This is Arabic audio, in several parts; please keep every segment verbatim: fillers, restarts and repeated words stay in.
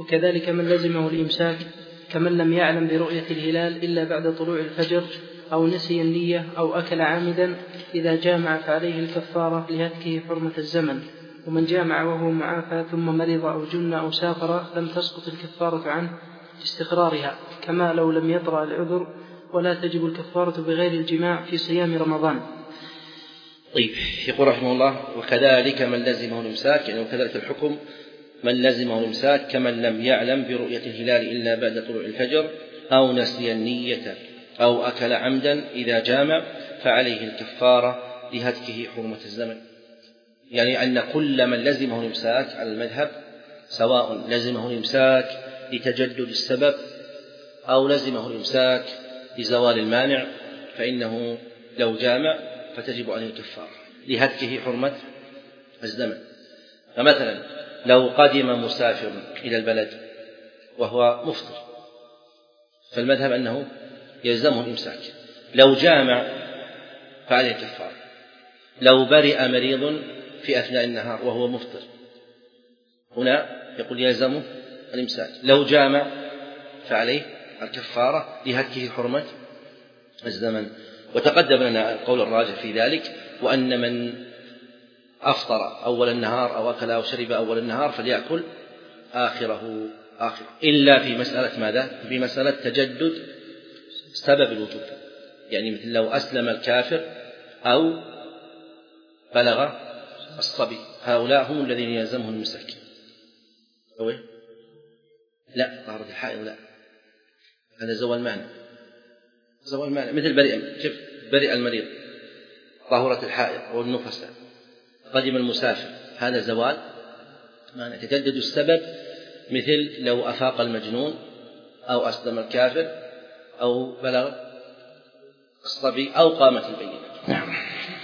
وكذلك من لزمه الإمساك كمن لم يعلم برؤية الهلال إلا بعد طلوع الفجر أو نسي النية أو أكل عامدا إذا جامع فعليه الكفارة لهتكه حرمة الزمن. ومن جامع وهو معافى ثم مرض أو جن أو سافر لم تسقط الكفارة عنه باستقرارها، كما لو لم يطرأ العذر، ولا تجب الكفارة بغير الجماع في صيام رمضان. طيب، يقول رحمه الله: وكذلك من لزمه الإمساك، يعني وكذلك الحكم من لزمه الإمساك كمن لم يعلم برؤية الهلال إلا بعد طلوع الفجر أو نسي النية أو أكل عمدا إذا جامع فعليه الكفارة لهتكه حرمة الزمن. يعني أن كل من لزمه الإمساك على المذهب، سواء لزمه الإمساك لتجدد السبب أو لزمه الإمساك لزوال المانع، فإنه لو جامع فتجب عليه الكفارة لهتكه حرمة الزمن. فمثلا لو قدم مسافر إلى البلد وهو مفطر فالمذهب أنه يلزمه الإمساك، لو جامع فعليه الكفارة. لو برئ مريض في أثناء النهار وهو مفطر هنا يقول يلزمه الإمساك، لو جامع فعليه الكفارة لهتكه حرمة الزمن. وتقدم لنا القول الراجح في ذلك، وأن من أفطر أول النهار أو أكل أو شرب أول النهار فليأكل آخره آخره، إلا في مسألة ماذا؟ في مسألة تجدد سبب الوجوب، يعني مثل لو أسلم الكافر أو بلغ الصبي، هؤلاء هم الذين يلزمهم المساك. لا، طهارة الحائض لا، هذا زوال مانع، زوال مانع مثل برئ، شوف برئ المريض، طهورة الحائض والنفساء، قدم المسافر، هذا زوال مانع. تجدد السبب مثل لو أفاق المجنون أو أسلم الكافر أو بلغ الصبي أو قامت البينة. نعم.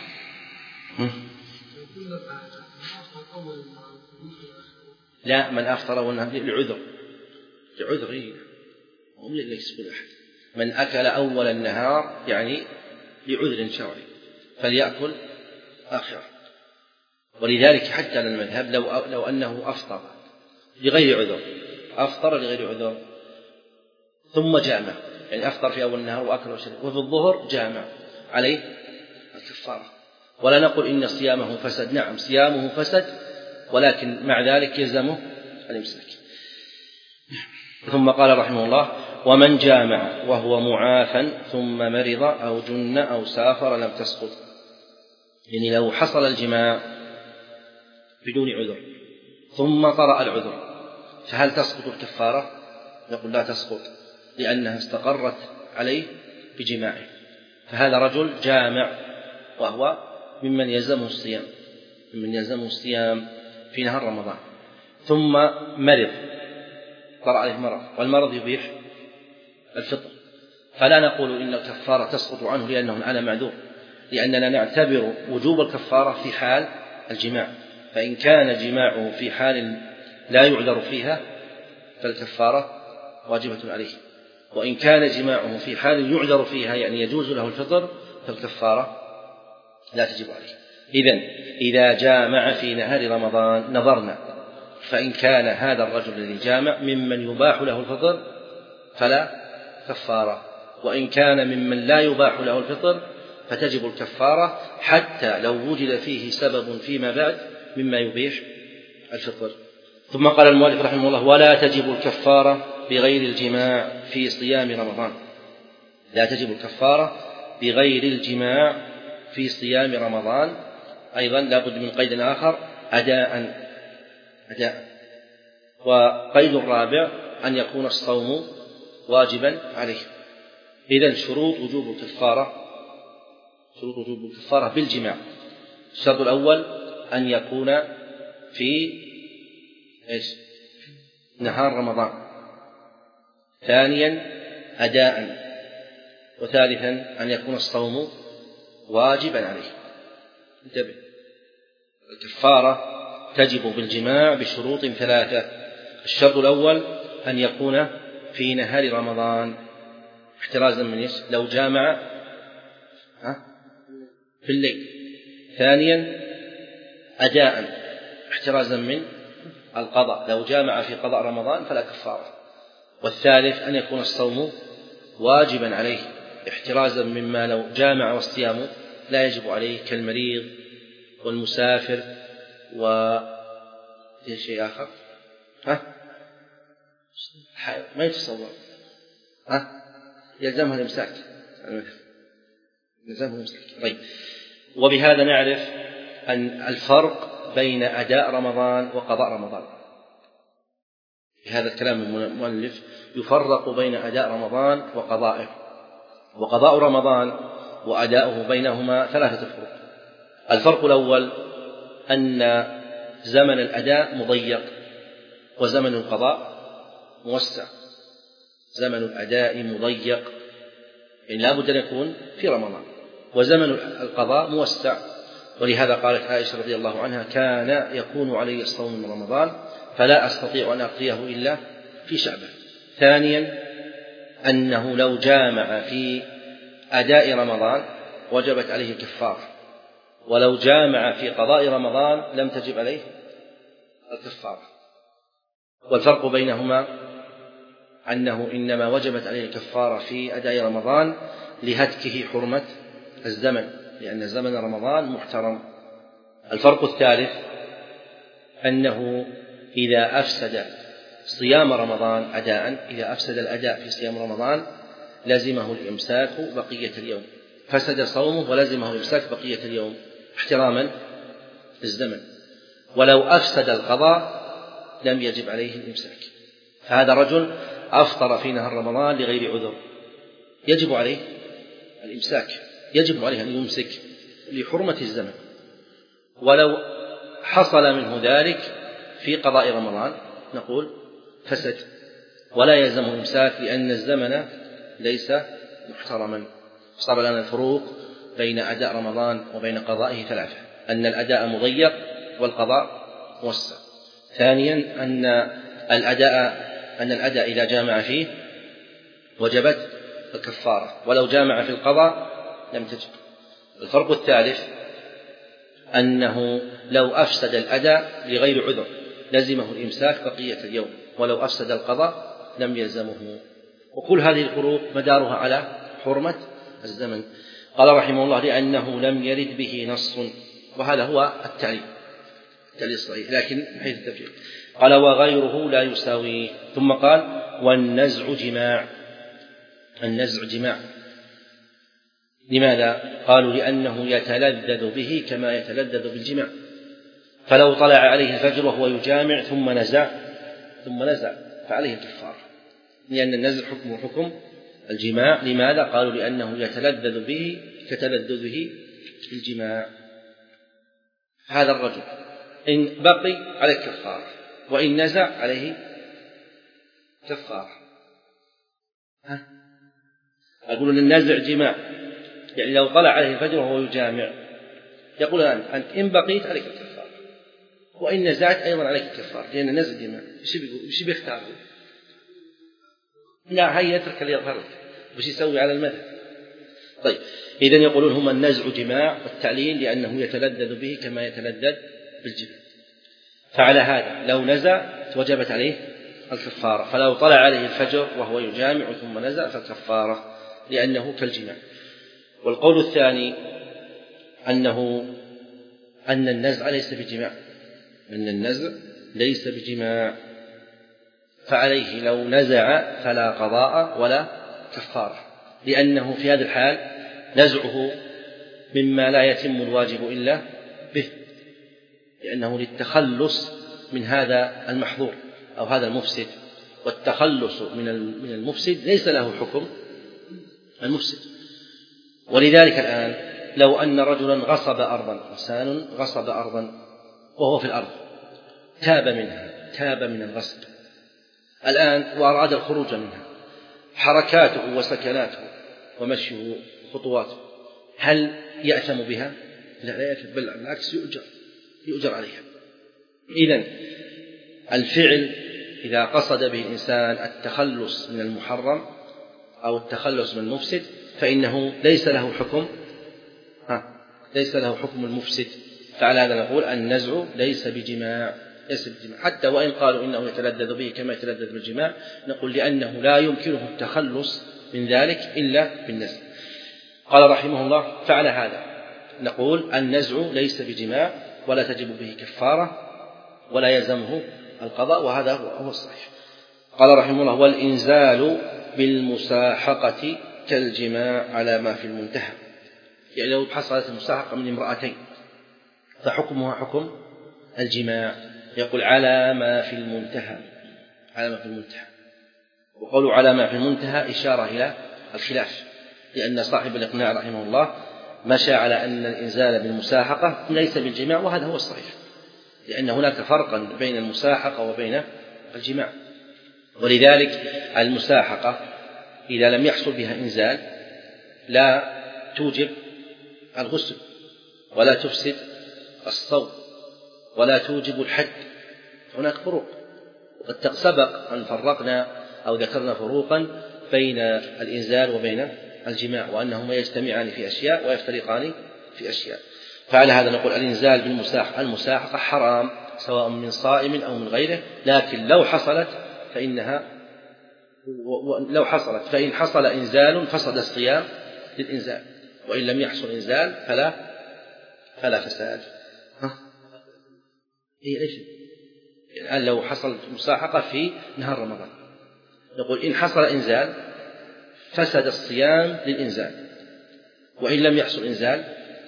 لا، من أفطر لعذر، لعذر هم ليس كل أحد. من أكل أول النهار يعني لعذر شرعي فليأكل آخره. ولذلك حتى للمذهب لو, لو أنه أفطر لغير عذر، أفطر لغير عذر ثم جامع، يعني أفطر في أول النهار وأكل وشرب وفي الظهر جامع، عليه الكفارة. ولا نقول إن صيامه فسد، نعم صيامه فسد، ولكن مع ذلك يلزمه الإمساك. ثم قال رحمه الله: ومن جامع وهو معافى ثم مرض أو جن أو سافر لم تسقط. يعني لو حصل الجماع بدون عذر ثم طرأ العذر فهل تسقط الكفارة؟ نقول لا تسقط، لأنها استقرت عليه بجماعه. فهذا رجل جامع وهو ممن يلزمه الصيام، ممن يلزمه الصيام في نهار رمضان، ثم مرض، طرأ عليه مرض، والمرض يبيح الفطر، فلا نقول إن الكفارة تسقط عنه لأنه على معذور، لأننا نعتبر وجوب الكفارة في حال الجماع. فإن كان جماعه في حال لا يعذر فيها فالكفارة واجبة عليه، وإن كان جماعه في حال يعذر فيها يعني يجوز له الفطر فالكفارة لا تجب عليه. إذن إذا جامع في نهار رمضان نظرنا، فإن كان هذا الرجل الذي جامع ممن يباح له الفطر فلا كفارة، وإن كان ممن لا يباح له الفطر فتجب الكفارة، حتى لو وجد فيه سبب فيما بعد مما يبيح الفطر. ثم قال المؤلف رحمه الله: ولا تجب الكفارة بغير الجماع في صيام رمضان. لا تجب الكفارة بغير الجماع في صيام رمضان، أيضا لا بد من قيد آخر: أداء أداء وقيد الرابع أن يكون الصوم واجبا عليه. إذن شروط وجوب الكفارة، شروط وجوب الكفارة بالجماع: الشرط الأول أن يكون في إيش؟ نهار رمضان، ثانيا أداء، وثالثا أن يكون الصوم واجبا عليه. انتبه، الكفارة تجب بالجماع بشروط ثلاثة: الشرط الأول أن يكون في نهار رمضان احترازا من إيش؟ لو جامع في الليل. ثانيا أداء احترازا من القضاء لو جامع في قضاء رمضان فلا كفارة. والثالث أن يكون الصوم واجبا عليه احترازا مما لو جامع والصيام لا يجب عليه كالمريض والمسافر و شيء آخر ها ما يتصور ها يلزمها الإمساك يلزمها الإمساك. طيب، وبهذا نعرف أن الفرق بين أداء رمضان وقضاء رمضان. بهذا الكلام المؤلف يفرق بين أداء رمضان وقضائه، وقضاء رمضان وأداؤه بينهما ثلاثة فروق. الفرق الأول أن زمن الأداء مضيق وزمن القضاء موسع. زمن الأداء مضيق يعني لا بد أن يكون في رمضان، وزمن القضاء موسع. ولهذا قالت عائشة رضي الله عنها: كان يكون علي الصوم من رمضان فلا أستطيع أن أقضيه إلا في شعبان. ثانيا أنه لو جامع في أداء رمضان وجبت عليه الكفارة، ولو جامع في قضاء رمضان لم تجب عليه الكفارة. والفرق بينهما أنه إنما وجبت عليه الكفارة في أداء رمضان لهتكه حرمة الزمن، لأن زمن رمضان محترم. الفرق الثالث أنه إذا أفسد صيام رمضان أداء إذا أفسد الأداء في صيام رمضان لزمه الإمساك بقية اليوم، فسد صومه ولزمه الإمساك بقية اليوم احتراما للزمن. ولو أفسد القضاء لم يجب عليه الإمساك. فهذا رجل أفطر في نهار رمضان لغير عذر يجب عليه الإمساك، يجب عليه أن يمسك لحرمة الزمن. ولو حصل منه ذلك في قضاء رمضان نقول فسد ولا يلزم الإمساك، لأن الزمن ليس محترما. صار لنا الفروق بين أداء رمضان وبين قضائه ثلاثة: أن الأداء مضيق والقضاء موسع. ثانيا أن الأداء أن الأداء إذا جامع فيه وجبت الكفارة، ولو جامع في القضاء لم تجب. الفرق الثالث أنه لو أفسد الأداء لغير عذر لزمه الإمساك بقية اليوم، ولو أفسد القضاء لم يلزمه. وكل هذه الفروق مدارها على حرمة الزمن. قال رحمه الله: لأنه لم يرد به نص. وهذا هو التعليل التعليل الصحيح، لكن حيث التفريق. قال: وغيره لا يساويه. ثم قال: والنزع جماع. النزع جماع. لماذا؟ قالوا: لأنه يتلذذ به كما يتلذذ بالجماع. فلو طلع عليه الفجر وهو يجامع ثم نزع ثم نزع فعليه الكفارة، لأن النزع حكم حكم الجماع. لماذا؟ قالوا: لأنه يتلذذ به كتلذذه بالجماع. هذا الرجل إن بقي عليه كفارة، وإن نزع عليه كفارة. ها؟ أقول أن النزع جماع، يعني لو طلع عليه الفجر وهو يجامع يقول أنت إن بقيت عليك الكفارة، وإن نزعت أيضا عليك الكفارة، لأن النزع جماع. وش بيختار؟ لا، هي يترك اللي يظهر لك، وش يسوي على المذهب. طيب، إذن يقولون هما النزع جماع، والتعليل لأنه يتلذذ به كما يتلذذ بالجماع. فعلى هذا لو نزع وجبت عليه الكفارة، فلو طلع عليه الفجر وهو يجامع ثم نزع فالكفارة لأنه كالجماع. والقول الثاني أنه أن النزع ليس بجماع، أن النزع ليس بجماع، فعليه لو نزع فلا قضاء ولا كفارة، لأنه في هذا الحال نزعه مما لا يتم الواجب إلا به، لأنه للتخلص من هذا المحظور أو هذا المفسد، والتخلص من المفسد ليس له حكم المفسد. ولذلك الآن لو أن رجلا غصب أرضا، إنسان غصب أرضا وهو في الأرض، تاب منها، تاب من الغصب الآن وأراد الخروج منها، حركاته وسكناته ومشيه خطواته هل يأثم بها؟ لا، لا يأثم، بل بالعكس يؤجر يؤجر عليها. إذن الفعل إذا قصد به الإنسان التخلص من المحرم أو التخلص من المفسد فإنه ليس له حكم ها ليس له حكم المفسد. فعلى هذا نقول النزع ليس بجماع، ليس بالجماع، حتى وإن قالوا إنه يتلذذ به كما يتلذذ بالجماع، نقول لأنه لا يمكنه التخلص من ذلك إلا بالنزع. قال رحمه الله: فعل هذا نقول النزع ليس بجماع ولا تجب به كفارة ولا يلزمه القضاء، وهذا هو الصحيح. قال رحمه الله: والإنزال بالمساحقة كالجماع على ما في المنتهى، يعني لو حصلت المساحقة من امرأتين فحكمها حكم الجماع، يقول على ما في المنتهى، على ما في المنتهى. وقولوا على ما في المنتهى إشارة إلى الخلاف، لأن صاحب الإقناع رحمه الله مشى على أن الإنزال بالمساحقة ليس بالجماع، وهذا هو الصحيح، لأن هناك فرقا بين المساحقة وبين الجماع. ولذلك المساحقة إذا لم يحصل بها إنزال لا توجب الغسل ولا تفسد الصوم ولا توجب الحد، هناك فروق. وقد سبق أن فرقنا أو ذكرنا فروقا بين الإنزال وبين الجماع، وأنهما يجتمعان في أشياء ويفترقان في أشياء. فعلى هذا نقول الإنزال بالمساحقة المساحقة حرام سواء من صائم أو من غيره، لكن لو حصلت فإنها لو حصلت فإن حصل إنزال فسد الصيام للإنزال، وإن لم يحصل إنزال فلا فلا فساد. ها إيه ليش الآن لو حصل مساحقة في نهار رمضان نقول إن حصل إنزال فسد الصيام للإنزال، وإن لم يحصل إنزال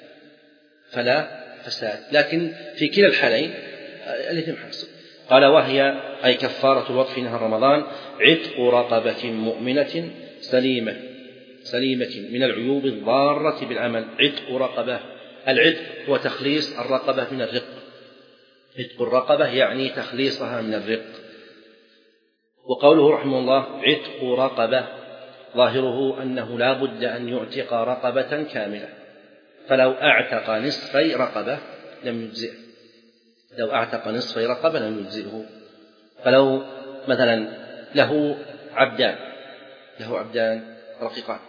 فلا فساد، لكن في كلا الحالين الاثنين حاصل. قال: وهي أي كفارة الوقت في نهار رمضان عتق رقبة مؤمنة سليمة سليمة من العيوب الضارة بالعمل. عتق رقبة، العتق هو تخليص الرقبة من الرق، عتق الرقبة يعني تخليصها من الرق. وقوله رحمه الله عتق رقبة ظاهره أنه لا بد أن يعتق رقبة كاملة، فلو أعتق نصفي رقبة لم يجزئه، لو أعتق نصفي رقبة لم يجزئه. فلو مثلا له عبدان له عبدان رقيقان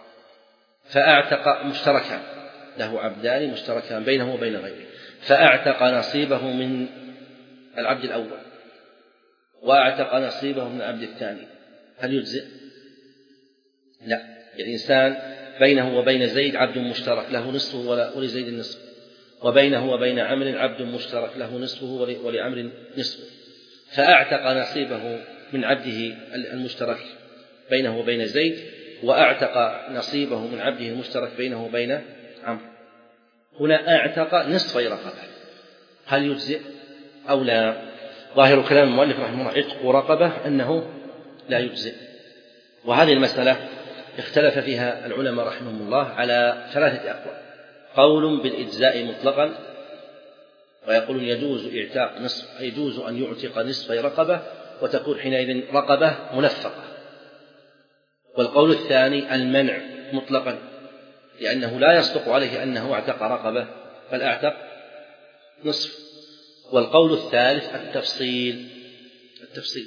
فأعتق مشتركان، له عبدان مشتركان بينه وبين غيره، فأعتق نصيبه من العبد الأول وأعتق نصيبه من العبد الثاني، هل يجزئ؟ لا. الإنسان بينه وبين زيد عبد مشترك له نصفه ولزيد النصف، وبينه وبين عمرو عبد مشترك له نصفه ولعمرو نصفه، فأعتق نصيبه من عبده المشترك بينه وبين زيد، وأعتق نصيبه من عبده المشترك بينه وبين عمرو. هنا أعتق نصفي رقبة، هل يجزئ أو لا؟ ظاهر كلام المؤلف رحمه الله عتق رقبة أنه لا يجزئ. وهذه المسألة اختلف فيها العلماء رحمهم الله على ثلاثة أقوال: قول بالإجزاء مطلقا، ويقولون يجوز إعتاق نصف، يجوز أن يعتق نصف رقبة وتكون حينئذ رقبة ملفقة. والقول الثاني المنع مطلقا، لأنه لا يصدق عليه أنه اعتق رقبة بل اعتق نصف. والقول الثالث التفصيل التفصيل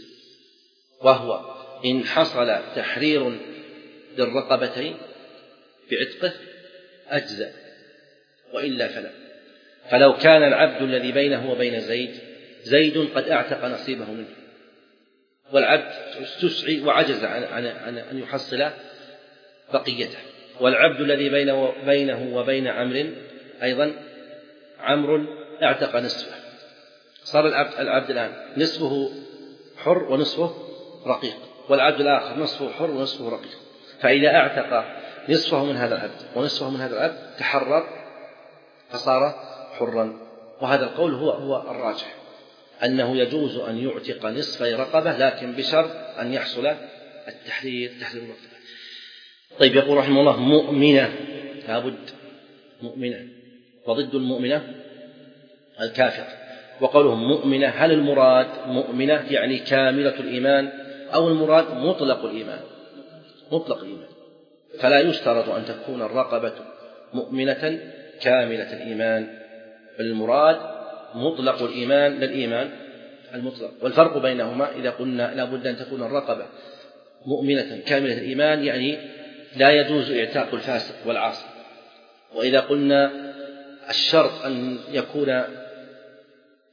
وهو إن حصل تحرير للرقبتين بعتقه أجزأ، وإلا فلا. فلو كان العبد الذي بينه وبين زيد زيد قد اعتق نصيبه منه، والعبد استسعي وعجز عن, عن, عن أن يحصل بقيته، والعبد الذي بينه, بينه وبين عمرو أيضا عمرو اعتق نصفه، صار العبد, العبد الآن نصفه حر ونصفه رقيق، والعبد الآخر نصفه حر ونصفه رقيق. فإذا اعتق نصفه من هذا العبد ونصفه من هذا العبد تحرر فصار حرا. وهذا القول هو هو الراجح، أنه يجوز أن يعتق نصفي رقبة، لكن بشرط أن يحصل التحرير تحرير الرقبة. طيب، يقول رحمه الله مؤمنة، لابد مؤمنة، وضد المؤمنة الكافر. وقولهم مؤمنة، هل المراد مؤمنة يعني كاملة الإيمان أو المراد مطلق الإيمان؟ مطلق الإيمان، فلا يشترط أن تكون الرقبة مؤمنة كاملة الإيمان، بل المراد مطلق الإيمان للإيمان المطلق. والفرق بينهما إذا قلنا لا بد أن تكون الرقبة مؤمنة كاملة الإيمان يعني لا يجوز إعتاق الفاسق والعاصي، وإذا قلنا الشرط أن يكون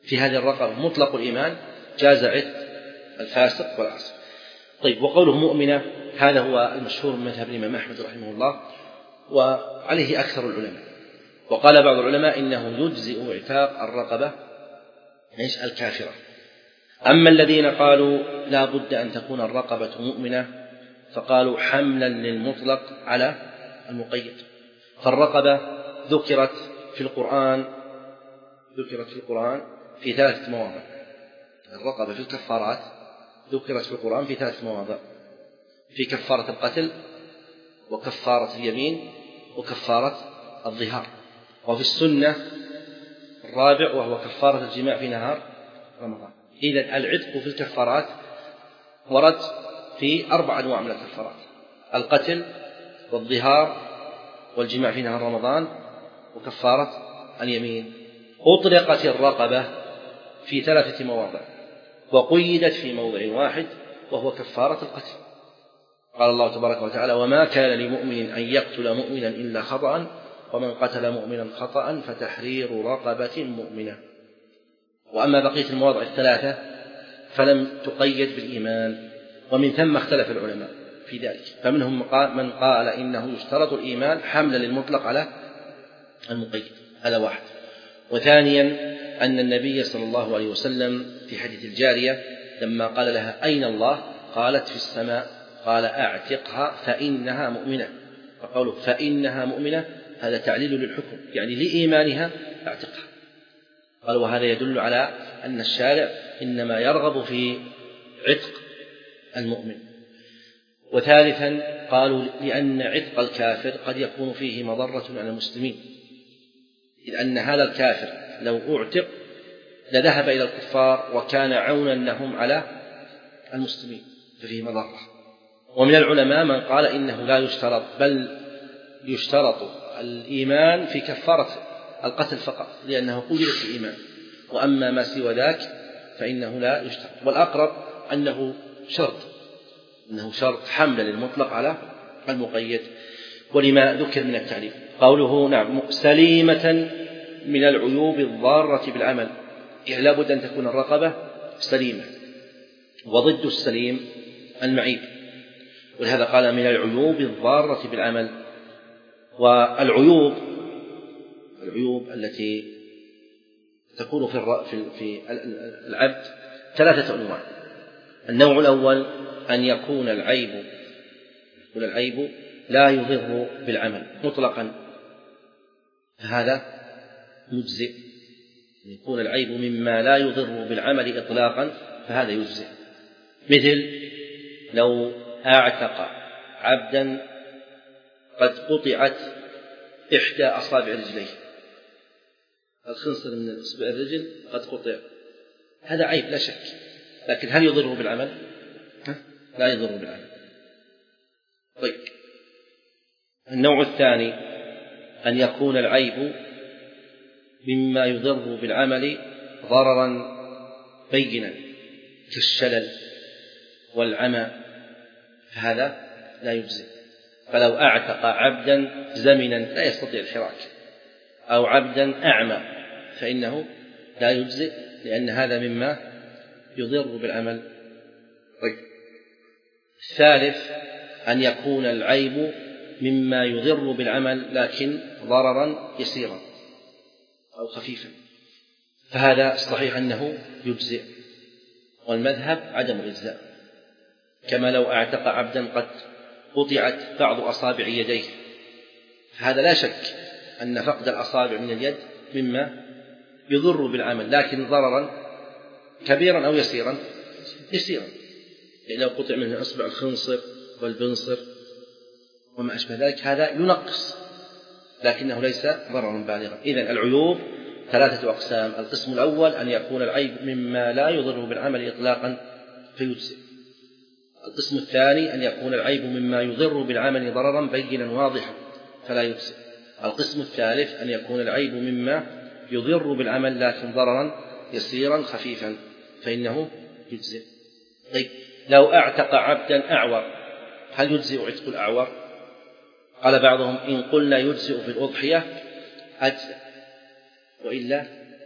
في هذه الرقبة مطلق الإيمان جاز عتق الفاسق والعاصي. طيب، وقوله مؤمنة هذا هو المشهور من مذهب الإمام أحمد رحمه الله، وعليه أكثر العلماء. وقال بعض العلماء إنه يجزئ اعتاق الرقبة ايش الكافرة. أما الذين قالوا لا بد أن تكون الرقبة مؤمنة فقالوا حملا للمطلق على المقيد. فالرقبة ذكرت في القرآن ذكرت في القرآن في ثلاثة مواضع. الرقبة في الكفارات ذكرت في القرآن في ثلاثة مواضع: في كفارة القتل، وكفارة اليمين، وكفارة الظهار. وفي السنة الرابع وهو كفارة الجماع في نهار رمضان. إذن العتق في الكفارات ورد في أربع أنواع من الكفارات: القتل، والظهار، والجماع في نهار رمضان، وكفارة اليمين. أطلقت الرقبة في ثلاثة مواضع وقيدت في موضع واحد وهو كفارة القتل. قال الله تبارك وتعالى: وما كان لمؤمن أن يقتل مؤمنا إلا خطأ ومن قتل مؤمنا خطأ فتحرير رقبة مؤمنة. وأما بقية المواضع الثلاثة فلم تقيد بالإيمان، ومن ثم اختلف العلماء في ذلك، فمنهم من قال إنه يشترط الإيمان حملا للمطلق على المقيد، هذا واحد. وثانيا أن النبي صلى الله عليه وسلم في حديث الجارية لما قال لها: أين الله؟ قالت: في السماء. قال: أعتقها فإنها مؤمنة. فقوله فإنها مؤمنة هذا تعليل للحكم، يعني لإيمانها أعتقها. قال: وهذا يدل على أن الشارع إنما يرغب في عتق المؤمن. وثالثا قالوا لأن عتق الكافر قد يكون فيه مضرة على المسلمين، إذ أن هذا الكافر لو أعتق لذهب إلى الكفار وكان عونا لهم على المسلمين ففيه مضرة. ومن العلماء من قال إنه لا يشترط، بل يشترط الإيمان في كفارة القتل فقط، لأنه قيدت الإيمان، وأما ما سوى ذاك فإنه لا يشترط. والأقرب أنه شرط أنه شرط حمل للمطلق على المقيد، ولما ذكر من التعليل. قوله نعم سليمة من العيوب الضارة بالعمل، يعني لا بد أن تكون الرقبة سليمة، وضد السليم المعيب، ولهذا قال من العيوب الضارة بالعمل. والعيوب العيوب التي تكون في العبد ثلاثة أنواع. النوع الأول أن يكون العيب يكون العيب لا يضر بالعمل مطلقا، فهذا يجزئ. يكون العيب مما لا يضر بالعمل إطلاقا فهذا يجزئ. مثل لو أعتق عبدا قد قطعت إحدى أصابع رجليه، الخنصر من إصبع الرجل قد قطع، هذا عيب لا شك، لكن هل يضره بالعمل؟ لا يضره بالعمل. طيب، النوع الثاني أن يكون العيب مما يضر بالعمل ضررا بينا كالشلل والعمى، فهذا لا يجزئ. فلو أعتق عبدا زمنا لا يستطيع الحراك أو عبدا أعمى فإنه لا يجزئ، لأن هذا مما يضر بالعمل. طيب، الثالث أن يكون العيب مما يضر بالعمل لكن ضررا يسيرا أو خفيفا، فهذا الصحيح أنه يجزئ، والمذهب عدم الإجزاء. كما لو أعتق عبدا قد قطعت بعض أصابع يديه، فهذا لا شك أن فقد الأصابع من اليد مما يضر بالعمل، لكن ضررا كبيرا أو يسيرا يسيرا، يعني لو قطع منه أصبع الخنصر والبنصر وما أشبه ذلك هذا ينقص، لكنه ليس ضررا بالغا. إذن العيوب ثلاثة أقسام: القسم الأول أن يكون العيب مما لا يضر بالعمل إطلاقا فيجزئ. القسم الثاني أن يكون العيب مما يضر بالعمل ضررا بينا واضحا فلا يجزئ. القسم الثالث أن يكون العيب مما يضر بالعمل لكن ضررا يسيرا خفيفا فإنه يجزئ. طيب، لو أعتق عبدا أعور هل يجزئ عتق الأعور؟ قال بعضهم إن قلنا يجزئ في الأضحية أجزأ، وإلا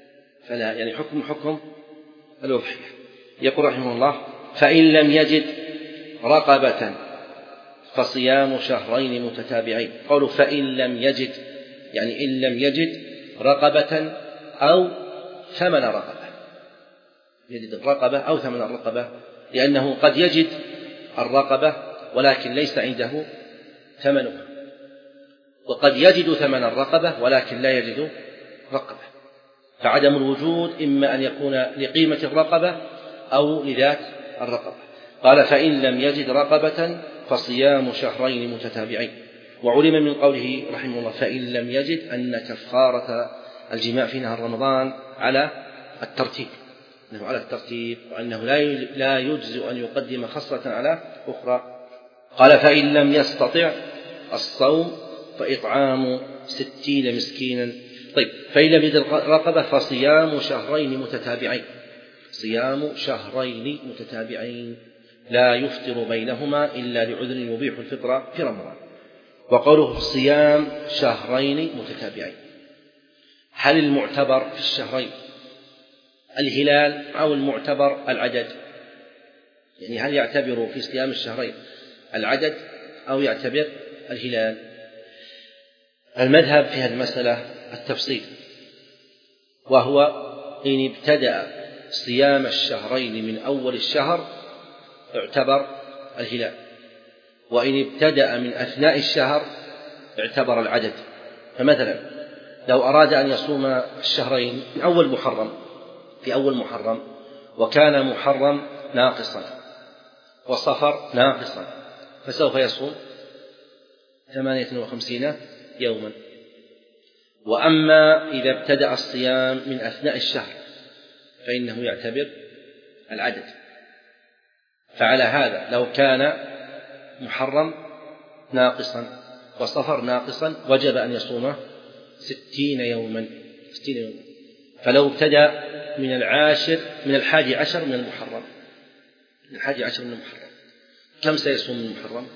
فلا، يعني حكم حكم الأضحية. يقول رحمه الله: فإن لم يجد رقبة فصيام شهرين متتابعين. قوله فإن لم يجد يعني إن لم يجد رقبة أو ثمن رقبة، يجد الرقبة أو ثمن الرقبة، لأنه قد يجد الرقبة ولكن ليس عنده ثمنها، وقد يجد ثمن الرقبة ولكن لا يجد رقبة، فعدم الوجود إما أن يكون لقيمة الرقبة أو لذات الرقبة. قال: فإن لم يجد رقبة فصيام شهرين متتابعين. وعلم من قوله رحمه الله فإن لم يجد أن كفارة الجماع في نهار رمضان على الترتيب، أنه على الترتيب، وأنه لا يجزئ أن يقدم خصلة على أخرى. قال: فإن لم يستطع الصوم فإطعام ستين مسكينا. طيب، فإن لم يجد رقبة فصيام شهرين متتابعين، صيام شهرين متتابعين لا يفطر بينهما إلا لعذر يبيح الفطر في رمضان. وقوله صيام شهرين متتابعين، هل المعتبر في الشهرين الهلال أو المعتبر العدد؟ يعني هل يعتبر في صيام الشهرين العدد أو يعتبر الهلال؟ المذهب في هذه المسألة التفصيل، وهو إن ابتدأ صيام الشهرين من أول الشهر اعتبر الهلال، وإن ابتدأ من أثناء الشهر اعتبر العدد. فمثلا لو أراد أن يصوم الشهرين من أول محرم في أول محرم وكان محرم ناقصا وصفر ناقصا، فسوف يصوم ثمانية وخمسين يوما. وأما إذا ابتدأ الصيام من أثناء الشهر فإنه يعتبر العدد. فعلى هذا لو كان محرم ناقصا وصفر ناقصا وجب أن يصوم ستين يوما ستين يوما. فلو ابتدأ من العاشر من الحادي عشر من المحرم من الحادي عشر من المحرم كم سيصوم من المحرم؟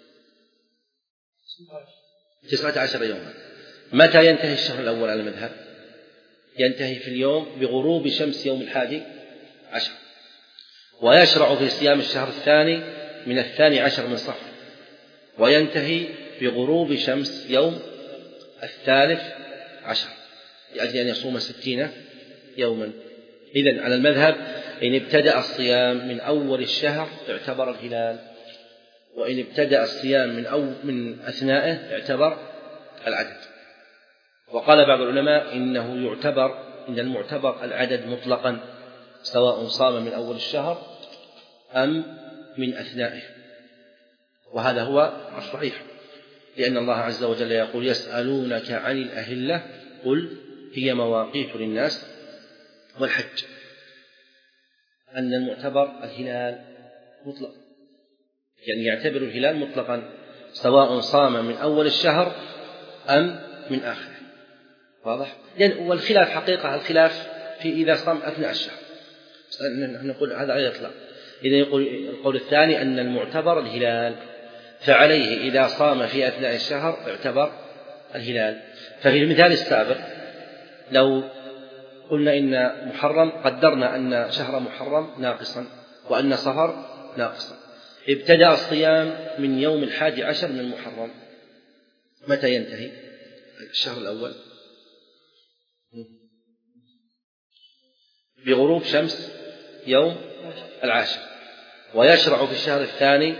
تسعة عشر يوما. متى ينتهي الشهر الأول على المذهب؟ ينتهي في اليوم بغروب شمس يوم الحادي عشر، ويشرع في صيام الشهر الثاني من الثاني عشر من صفر، وينتهي بغروب شمس يوم الثالث عشر، لأجل أن يصوم ستين يوما. إذن على المذهب إن ابتدأ الصيام من أول الشهر اعتبر الهلال، وإن ابتدأ الصيام من, أو من أثنائه اعتبر العدد. وقال بعض العلماء إنه يعتبر إن المعتبر العدد مطلقا، سواء صام من أول الشهر أم من أثنائه، وهذا هو الصحيح، لأن الله عز وجل يقول: يسألونك عن الأهلة قل هي مواقيت للناس والحج، أن المعتبر الهلال مطلق، يعني يعتبر الهلال مطلقا سواء صام من أول الشهر أم من آخره. واضح؟ يعني والخلاف حقيقة الخلاف في إذا صام أثناء الشهر، نحن نقول هذا على الإطلاق. إذا يقول القول الثاني أن المعتبر الهلال، فعليه إذا صام في أثناء الشهر اعتبر الهلال. ففي المثال السابق لو قلنا إن محرم قدرنا أن شهر محرم ناقصا وأن صفر ناقصا، ابتدأ الصيام من يوم الحادي عشر من محرم، متى ينتهي الشهر الأول؟ بغروب شمس يوم العاشر، ويشرع في الشهر الثاني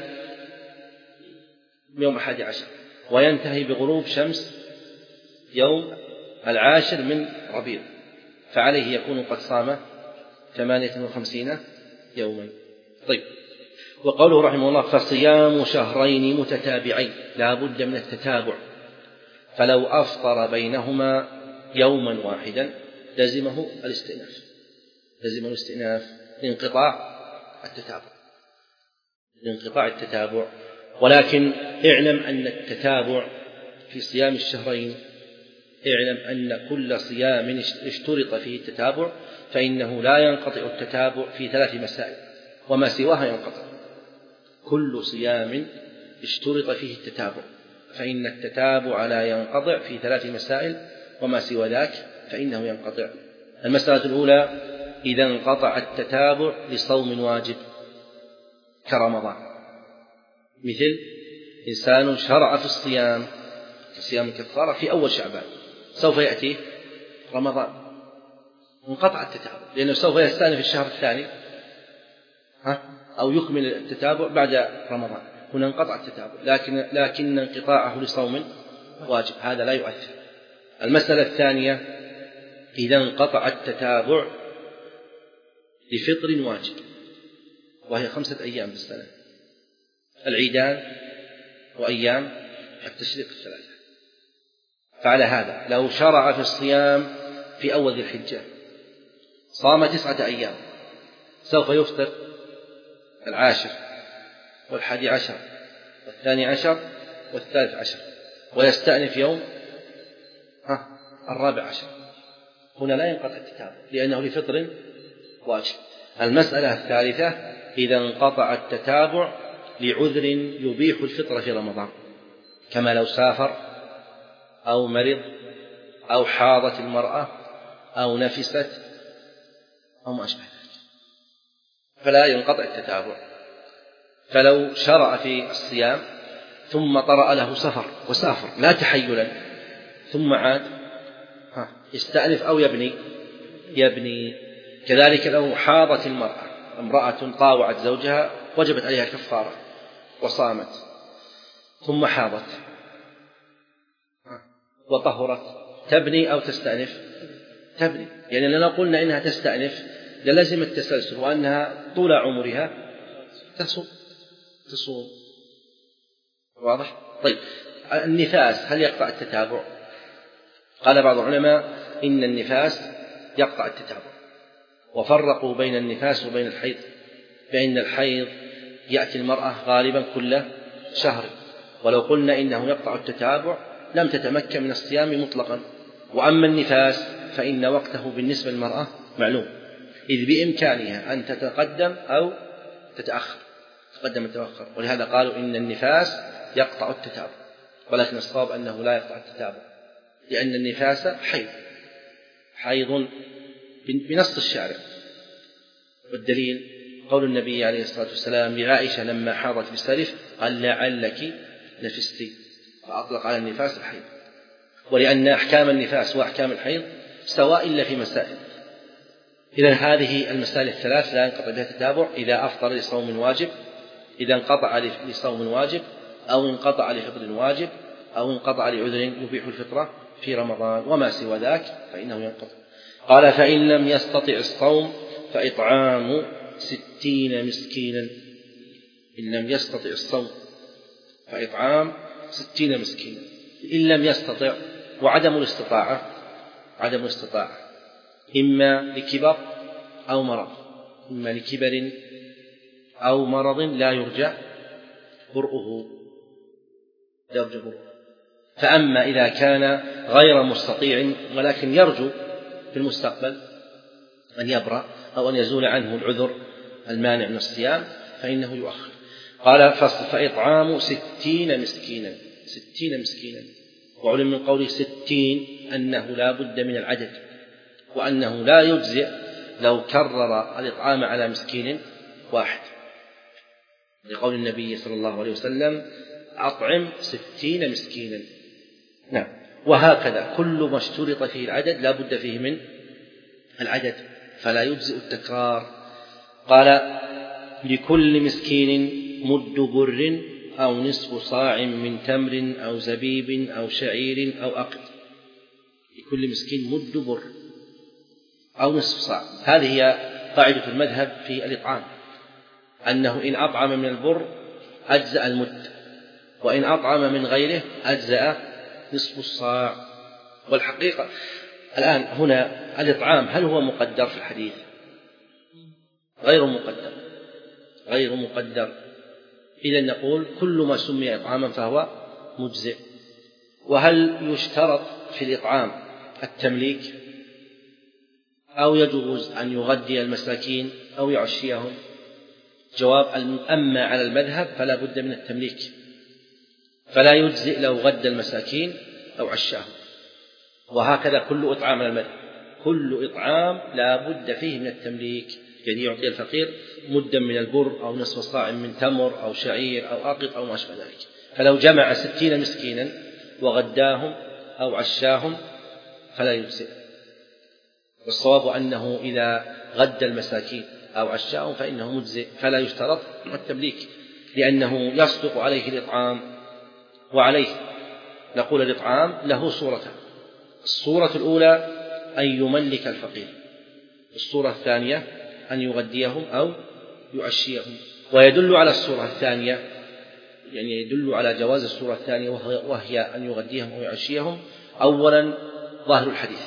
يوم الحادي عشر، وينتهي بغروب شمس يوم العاشر من ربيع، فعليه يكون قد صام ثمانية وخمسين يوما. طيب، وقوله رحمه الله: فصيام شهرين متتابعين، لا بد من التتابع، فلو أفطر بينهما يوما واحدا لزمه الاستئناف لزمه الاستئناف لانقطاع التتابع لانقطاع التتابع ولكن اعلم أن التتابع في صيام الشهرين، اعلم أن كل صيام اشترط فيه التتابع فإنه لا ينقطع التتابع في ثلاث مسائل وما سواها ينقطع. كل صيام اشترط فيه التتابع فإن التتابع لا ينقطع في ثلاث مسائل وما سوى ذاك فإنه ينقطع المسألة الأولى إذا انقطع التتابع لصوم واجب كرمضان، مثل إنسان شرع في الصيام كصيام الكفارة في أول شعبان، سوف يأتي رمضان، انقطع التتابع لأنه سوف يستأنف في الشهر الثاني ها أو يكمل التتابع بعد رمضان، هنا انقطع التتابع، لكن لكن انقطاعه لصوم واجب هذا لا يؤثر. المسألة الثانية إذا انقطع التتابع لفطر واجب، وهي خمسة أيام في السنة، العيدان وأيام التشريق الثلاثة. فعلى هذا لو شرع في الصيام في أول ذي الحجة صام تسعة أيام، سوف يفطر العاشر والحادي عشر والثاني عشر والثالث عشر، ويستأنف يوم ها الرابع عشر، هنا لا ينقطع التتابع لأنه لفطر واجب. المسألة الثالثة إذا انقطع التتابع لعذر يبيح الفطر في رمضان، كما لو سافر أو مرض أو حاضت المرأة أو نفست أو ما أشبه ذلك، فلا ينقطع التتابع. فلو شرع في الصيام ثم طرأ له سفر وسافر لا تحيلا ثم عاد ها يستأنف أو يبني يبني كذلك لو حاضت المرأة، امرأة طاوعت زوجها وجبت عليها كفارة وصامت ثم حاضت وطهرت، تبني أو تستأنف؟ تبني، يعني لنا قلنا إنها تستأنف للزم التسلسل، وأنها طول عمرها تصوم تصوم واضح؟ طيب النفاس هل يقطع التتابع؟ قال بعض العلماء إن النفاس يقطع التتابع، وفرقوا بين النفاس وبين الحيض، بأن الحيض يأتي المرأة غالبا كل شهر، ولو قلنا إنه يقطع التتابع لم تتمكن من الصيام مطلقا. وأما النفاس فإن وقته بالنسبة للمرأة معلوم، إذ بإمكانها أن تتقدم أو تتأخر، تقدم وتتأخر، ولهذا قالوا إن النفاس يقطع التتابع، ولكن الصواب أنه لا يقطع التتابع، لأن النفاس حيض حيض بنص الشارع. والدليل قول النبي عليه الصلاة والسلام لعائشة لما حاضت بالسلف قال لعلك نفستي، فأطلق على النفاس الحيض، ولأن أحكام النفاس وأحكام الحيض سواء إلا في مسائل. إذن هذه المسائل الثلاث لا ينقطع بها التتابع إذا أفطر لصوم واجب، إذا انقطع لصوم واجب، أو انقطع لفطر واجب، أو انقطع لعذر يبيح الفطرة في رمضان، وما سوى ذاك فإنه ينقطع. قال فإن لم يستطع الصوم فإطعام ستين مسكينا، إن لم يستطع الصوم فإطعام ستين مسكينا. إن لم يستطع، وعدم الاستطاعة عدم الاستطاعة إما لكبر أو مرض، إما لكبر أو مرض لا يرجى برؤه لا يرجى برؤه. فأما إذا كان غير مستطيع ولكن يرجو في المستقبل أن يبرأ أو أن يزول عنه العذر المانع من الصيام فإنه يؤخر. قال فصل فإطعام ستين مسكينا، ستين مسكينا، وعلم من قوله ستين أنه لا بد من العدد، وأنه لا يجزئ لو كرر الإطعام على مسكين واحد، لقول النبي صلى الله عليه وسلم أطعم ستين مسكينا. نعم. وهكذا كل ما اشترط فيه العدد لا بد فيه من العدد، فلا يجزئ التكرار. قال لكل مسكين مد بر أو نصف صاع من تمر أو زبيب أو شعير أو أقط، لكل مسكين مد بر أو نصف صاع. هذه هي قاعدة المذهب في الإطعام، أنه إن أطعم من البر أجزأ المد، وإن أطعم من غيره أجزأ نصف الصاع. والحقيقة الآن هنا الإطعام هل هو مقدر في الحديث؟ غير مقدر، غير مقدر. إذن نقول كل ما سمي إطعاما فهو مجزئ. وهل يشترط في الإطعام التمليك أو يجوز أن يغذي المساكين أو يعشيهم؟ جواب أما على المذهب فلا بد من التمليك، فلا يجزئ لو غذى المساكين أو عشاهم. وهكذا كل إطعام على المذهب، كل إطعام لا بد فيه من التمليك، يعني يعطي الفقير مدا من البر أو نصف صاع من تمر أو شعير أو أقط أو ما أشبه ذلك. فلو جمع ستين مسكينا وغداهم أو عشاهم فلا يجزئ، والصواب أنه إذا غدى المساكين أو عشاهم فإنه مجزئ، فلا يشترط التمليك، لأنه يصدق عليه الإطعام. وعليه نقول الإطعام له صورتان: الصورة الأولى أن يملك الفقير، الصورة الثانية أن يغديهم أو يعشيهم. ويدل على الصورة الثانية، يعني يدل على جواز الصورة الثانية وهي أن يغديهم أو يعشيهم، أولا ظاهر الحديث،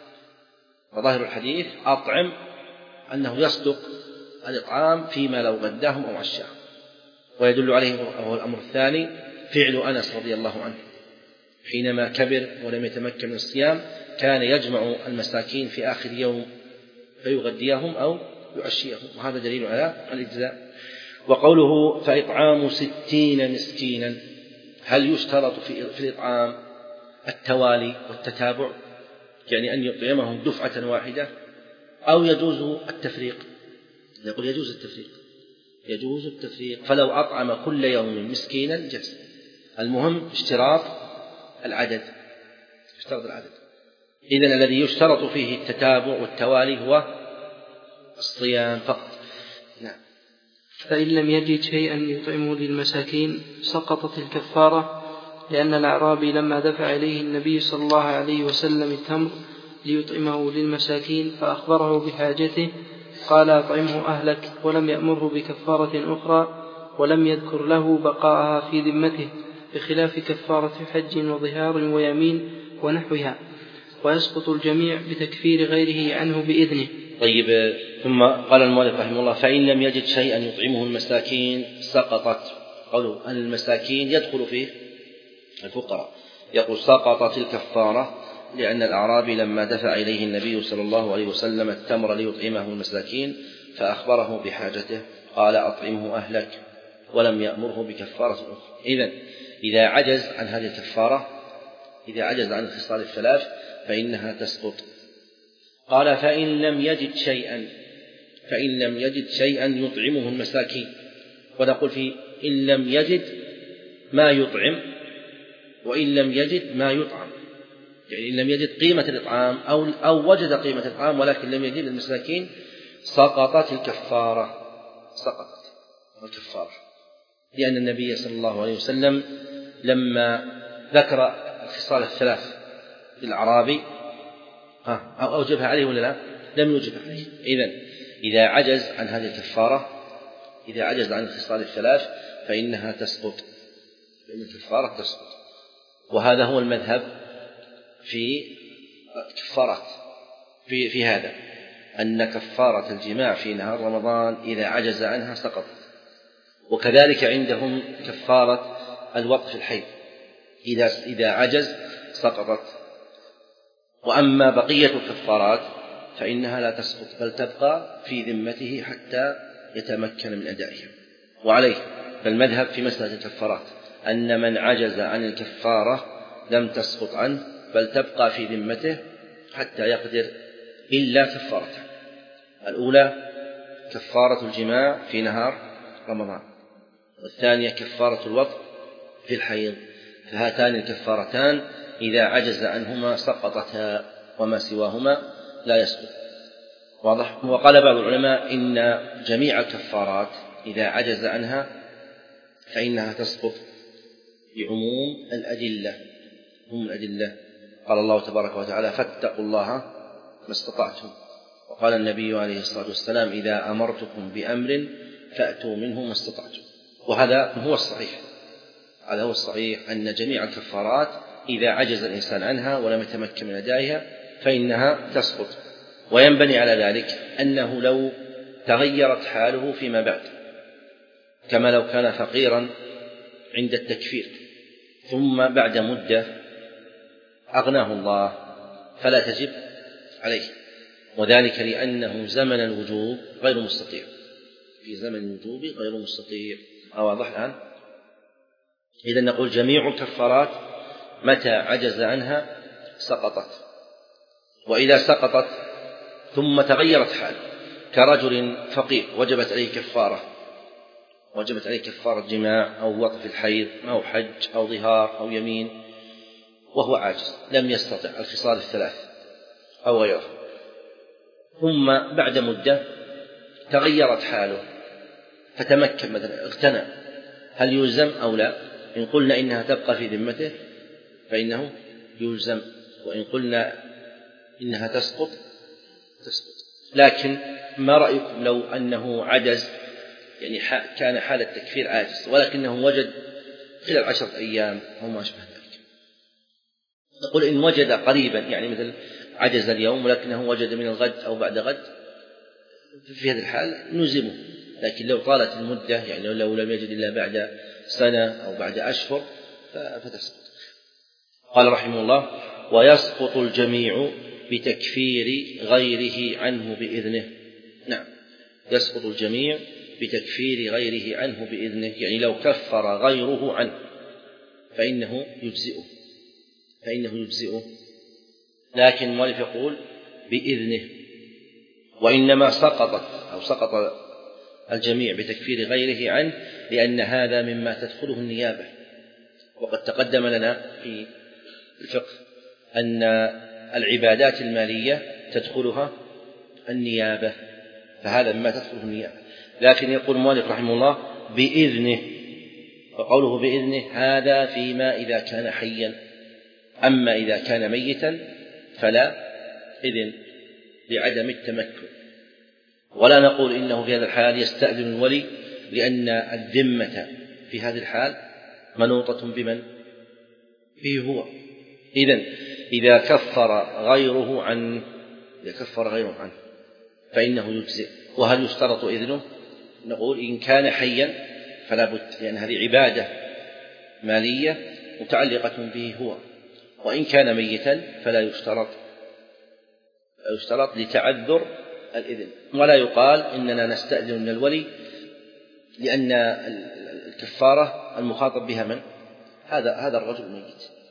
وظاهر الحديث أطعم أنه يصدق الإطعام فيما لو غداهم أو عشاهم. ويدل عليه وهو الأمر الثاني فعل أنس رضي الله عنه حينما كبر ولم يتمكن من الصيام كان يجمع المساكين في آخر يوم فيغديهم أو يعشيهم، وهذا دليل على الإجزاء. وقوله فإطعام ستين مسكينا، هل يشترط في الإطعام التوالي والتتابع، يعني أن يطعمهم دفعة واحدة، أو يجوز التفريق؟ يقول يجوز التفريق، يجوز التفريق، فلو أطعم كل يوم مسكينا جاز. المهم اشتراط العدد، اشتراط العدد. إذن الذي يشترط فيه التتابع والتوالي هو الصيام فقط. نعم. فإن لم يجد شيئا يطعمه للمساكين سقطت الكفارة، لأن الأعرابي لما دفع إليه النبي صلى الله عليه وسلم التمر ليطعمه للمساكين فأخبره بحاجته قال أطعمه أهلك، ولم يأمره بكفارة أخرى، ولم يذكر له بقاءها في ذمته، بخلاف كفارة حج وظهار ويمين ونحوها، ويسقط الجميع بتكفير غيره عنه بإذنه. طيب، ثم قال المؤلف رحمه الله فإن لم يجد شيئا يطعمه المساكين سقطت. قوله المساكين يدخل فيه الفقراء، يقول سقطت الكفارة، لأن الأعرابي لما دفع إليه النبي صلى الله عليه وسلم التمر ليطعمه المساكين فأخبره بحاجته قال أطعمه أهلك، ولم يأمره بكفارة أخرى. إذن إذا عجز عن هذه الكفارة، إذا عجز عن الخصال الثلاث فإنها تسقط. قال فإن لم يجد شيئا، فإن لم يجد شيئا يطعمه المساكين، ونقول في إن لم يجد ما يطعم، وإن لم يجد ما يطعم، يعني إن لم يجد قيمة الإطعام أو, أو وجد قيمة الإطعام ولكن لم يجد المساكين سقطت الكفارة، سقطت الكفارة، لأن النبي صلى الله عليه وسلم لما ذكر الخصال الثلاث للأعرابي أو أوجبها عليه ولا لا؟ لم يوجبها عليه. إذن إذا عجز عن هذه الكفارة، إذا عجز عن الخصال الثلاث فإنها تسقط، فإن الكفارة تسقط. وهذا هو المذهب في كفارات في, في هذا، أن كفارة الجماع في نهار رمضان إذا عجز عنها سقطت. وكذلك عندهم كفارة الوقت في الحيض إذا, إذا عجز سقطت. وأما بقية الكفارات فإنها لا تسقط، بل تبقى في ذمته حتى يتمكن من أدائها. وعليه فالمذهب في مسألة الكفارات أن من عجز عن الكفارة لم تسقط عنه، بل تبقى في ذمته حتى يقدر إلا كفارته. الأولى كفارة الجماع في نهار رمضان، والثانية كفارة الوقت في الحيض، فهاتان الكفارتان إذا عجز عنهما سقطتا، وما سواهما لا يسقط. واضح؟ وقال بعض العلماء إن جميع الكفارات إذا عجز عنها فإنها تسقط بعموم الأدلة، هم الأدلة. قال الله تبارك وتعالى فاتقوا الله ما استطعتم، وقال النبي عليه الصلاة والسلام إذا أمرتكم بأمر فأتوا منه ما استطعتم. وهذا هو الصحيح، هذا هو الصحيح أن جميع الكفارات إذا عجز الإنسان عنها ولم يتمكن من أدائها فإنها تسقط. وينبني على ذلك أنه لو تغيرت حاله فيما بعد، كما لو كان فقيرا عند التكفير ثم بعد مدة أغناه الله فلا تجب عليه، وذلك لأنه زمن الوجوب غير مستطيع، في زمن الوجوب غير مستطيع. واضح الآن؟ إذن نقول جميع الكفارات متى عجز عنها سقطت، وإذا سقطت ثم تغيرت حاله كرجل فقير وجبت عليه كفارة وجبت عليه كفارة جماع أو وقف الحيض أو حج أو ظهار أو يمين، وهو عاجز لم يستطع الخصال الثلاث أو غيره، ثم بعد مدة تغيرت حاله فتمكن مثلا اغتنى، هل يلزم أو لا؟ إن قلنا إنها تبقى في ذمته فإنه يلزم، وإن قلنا إنها تسقط تسقط. لكن ما رأيكم لو أنه عجز، يعني كان حال التكفير عاجز ولكنه وجد خلال عشرة أيام أو ما أشبه ذلك، نقول إن وجد قريبا، يعني مثل عجز اليوم ولكنه وجد من الغد أو بعد غد، في هذه الحال نلزمه. لكن لو طالت المدة، يعني لو لم يجد إلا بعد سنة أو بعد أشهر فتسقط. قال رحمه الله: ويسقط الجميع بتكفير غيره عنه بإذنه. نعم، يسقط الجميع بتكفير غيره عنه بإذنه، يعني لو كفر غيره عنه فإنه يجزئه فإنه يجزئه لكن المؤلف يقول بإذنه، وإنما سقطت أو سقط الجميع بتكفير غيره عنه لأن هذا مما تدخله النيابة، وقد تقدم لنا في الفقه أن العبادات المالية تدخلها النيابة، فهذا مما تدخله النيابة. لكن يقول المؤلف رحمه الله بإذنه، وقوله بإذنه هذا فيما إذا كان حيا، أما إذا كان ميتا فلا إذن لعدم التمكن. ولا نقول إنه في هذا الحال يستأذن الولي، لأن الذمة في هذه الحال منوطة بمن؟ به هو. إذن إذا كفر غيره عنه إذا كفر غيره عنه فإنه يجزئ. وهل يشترط إذنه؟ نقول إن كان حيا فلا بد، لأن هذه عبادة مالية متعلقة به هو، وإن كان ميتا فلا يشترط لا يشترط لتعذر الإذن. ولا يقال إننا نستأذن من الولي، لأن الكفارة المخاطب بها من؟ هذا هذا الرجل الميت.